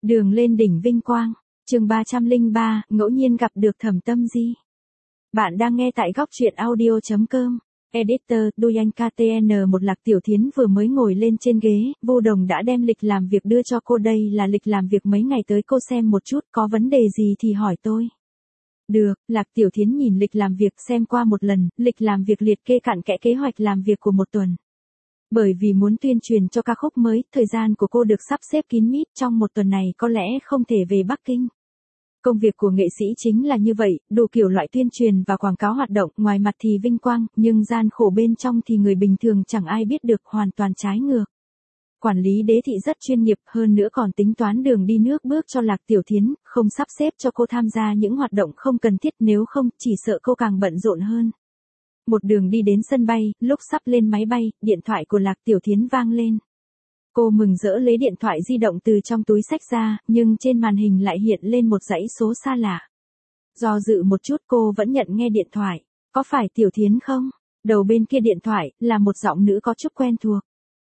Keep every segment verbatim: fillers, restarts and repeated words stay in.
Đường lên đỉnh vinh quang, chương ba trăm lẻ ba, ngẫu nhiên gặp được Thẩm Tâm Di. Bạn đang nghe tại góc truyện audio chấm com. Editor, Duyan ca tê en. Một Lạc Tiểu Thiến vừa mới ngồi lên trên ghế, Vô Đồng đã đem lịch làm việc đưa cho cô. Đây là lịch làm việc mấy ngày tới, cô xem một chút, có vấn đề gì thì hỏi tôi. Được, Lạc Tiểu Thiến nhìn lịch làm việc xem qua một lần, lịch làm việc liệt kê cặn kẽ kế hoạch làm việc của một tuần. Bởi vì muốn tuyên truyền cho ca khúc mới, thời gian của cô được sắp xếp kín mít, trong một tuần này có lẽ không thể về Bắc Kinh. Công việc của nghệ sĩ chính là như vậy, đủ kiểu loại tuyên truyền và quảng cáo hoạt động, ngoài mặt thì vinh quang, nhưng gian khổ bên trong thì người bình thường chẳng ai biết được, hoàn toàn trái ngược. Quản lý Đế Thị rất chuyên nghiệp, hơn nữa còn tính toán đường đi nước bước cho Lạc Tiểu Thiến, không sắp xếp cho cô tham gia những hoạt động không cần thiết, nếu không, chỉ sợ cô càng bận rộn hơn. Một đường đi đến sân bay, lúc sắp lên máy bay, điện thoại của Lạc Tiểu Thiến vang lên. Cô mừng rỡ lấy điện thoại di động từ trong túi xách ra, nhưng trên màn hình lại hiện lên một dãy số xa lạ. Do dự một chút cô vẫn nhận nghe điện thoại. Có phải Tiểu Thiến không? Đầu bên kia điện thoại, là một giọng nữ có chút quen thuộc.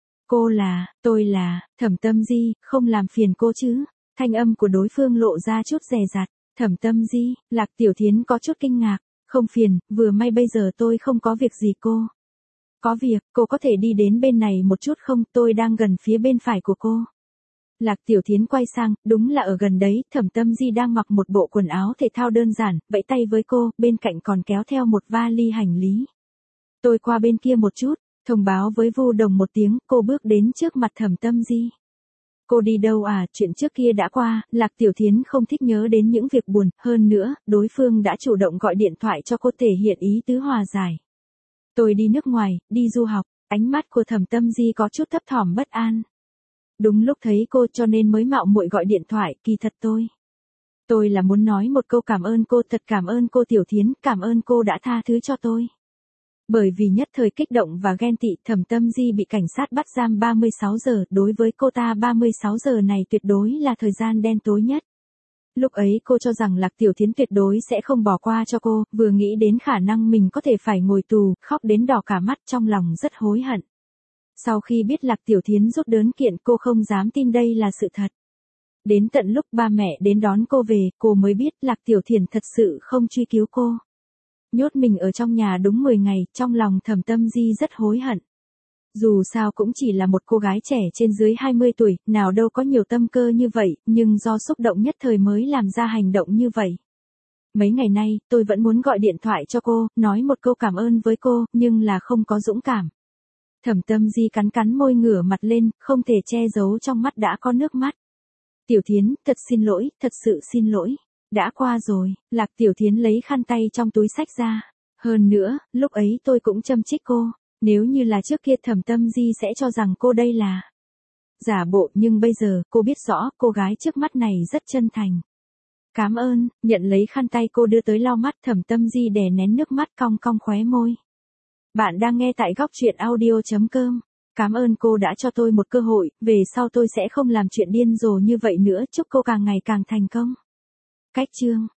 Cô là, tôi là, Thẩm Tâm Di, không làm phiền cô chứ? Thanh âm của đối phương lộ ra chút dè dặt. Thẩm Tâm Di, Lạc Tiểu Thiến có chút kinh ngạc. Không phiền, vừa may bây giờ tôi không có việc gì cô. Có việc, cô có thể đi đến bên này một chút không, tôi đang gần phía bên phải của cô. Lạc Tiểu Thiến quay sang, đúng là ở gần đấy, Thẩm Tâm Di đang mặc một bộ quần áo thể thao đơn giản, vẫy tay với cô, bên cạnh còn kéo theo một vali hành lý. Tôi qua bên kia một chút, thông báo với Vô Đồng một tiếng, cô bước đến trước mặt Thẩm Tâm Di. Cô đi đâu à, chuyện trước kia đã qua, Lạc Tiểu Thiến không thích nhớ đến những việc buồn, hơn nữa, đối phương đã chủ động gọi điện thoại cho cô thể hiện ý tứ hòa giải. Tôi đi nước ngoài, đi du học, ánh mắt của Thẩm Tâm Di có chút thấp thỏm bất an. Đúng lúc thấy cô cho nên mới mạo muội gọi điện thoại, kỳ thật tôi. Tôi là muốn nói một câu cảm ơn cô, thật cảm ơn cô Tiểu Thiến, cảm ơn cô đã tha thứ cho tôi. Bởi vì nhất thời kích động và ghen tị, Thẩm Tâm Di bị cảnh sát bắt giam ba mươi sáu giờ, đối với cô ta ba mươi sáu giờ này tuyệt đối là thời gian đen tối nhất. Lúc ấy cô cho rằng Lạc Tiểu Thiến tuyệt đối sẽ không bỏ qua cho cô, vừa nghĩ đến khả năng mình có thể phải ngồi tù, khóc đến đỏ cả mắt, trong lòng rất hối hận. Sau khi biết Lạc Tiểu Thiến rút đơn kiện, cô không dám tin đây là sự thật. Đến tận lúc ba mẹ đến đón cô về, cô mới biết Lạc Tiểu Thiến thật sự không truy cứu cô. Nhốt mình ở trong nhà đúng mười ngày, trong lòng Thẩm Tâm Di rất hối hận. Dù sao cũng chỉ là một cô gái trẻ trên dưới hai mươi tuổi, nào đâu có nhiều tâm cơ như vậy, nhưng do xúc động nhất thời mới làm ra hành động như vậy. Mấy ngày nay, tôi vẫn muốn gọi điện thoại cho cô, nói một câu cảm ơn với cô, nhưng là không có dũng cảm. Thẩm Tâm Di cắn cắn môi ngửa mặt lên, không thể che giấu trong mắt đã có nước mắt. Tiểu Thiến, thật xin lỗi, thật sự xin lỗi. Đã qua rồi, Lạc Tiểu Thiến lấy khăn tay trong túi xách ra. Hơn nữa, lúc ấy tôi cũng châm chích cô. Nếu như là trước kia Thẩm Tâm Di sẽ cho rằng cô đây là giả bộ, nhưng bây giờ cô biết rõ cô gái trước mắt này rất chân thành. Cảm ơn, nhận lấy khăn tay cô đưa tới lau mắt, Thẩm Tâm Di đè nén nước mắt cong cong khóe môi. Bạn đang nghe tại góc truyện audio chấm com. Cảm ơn cô đã cho tôi một cơ hội, về sau tôi sẽ không làm chuyện điên rồ như vậy nữa, chúc cô càng ngày càng thành công. Cách chương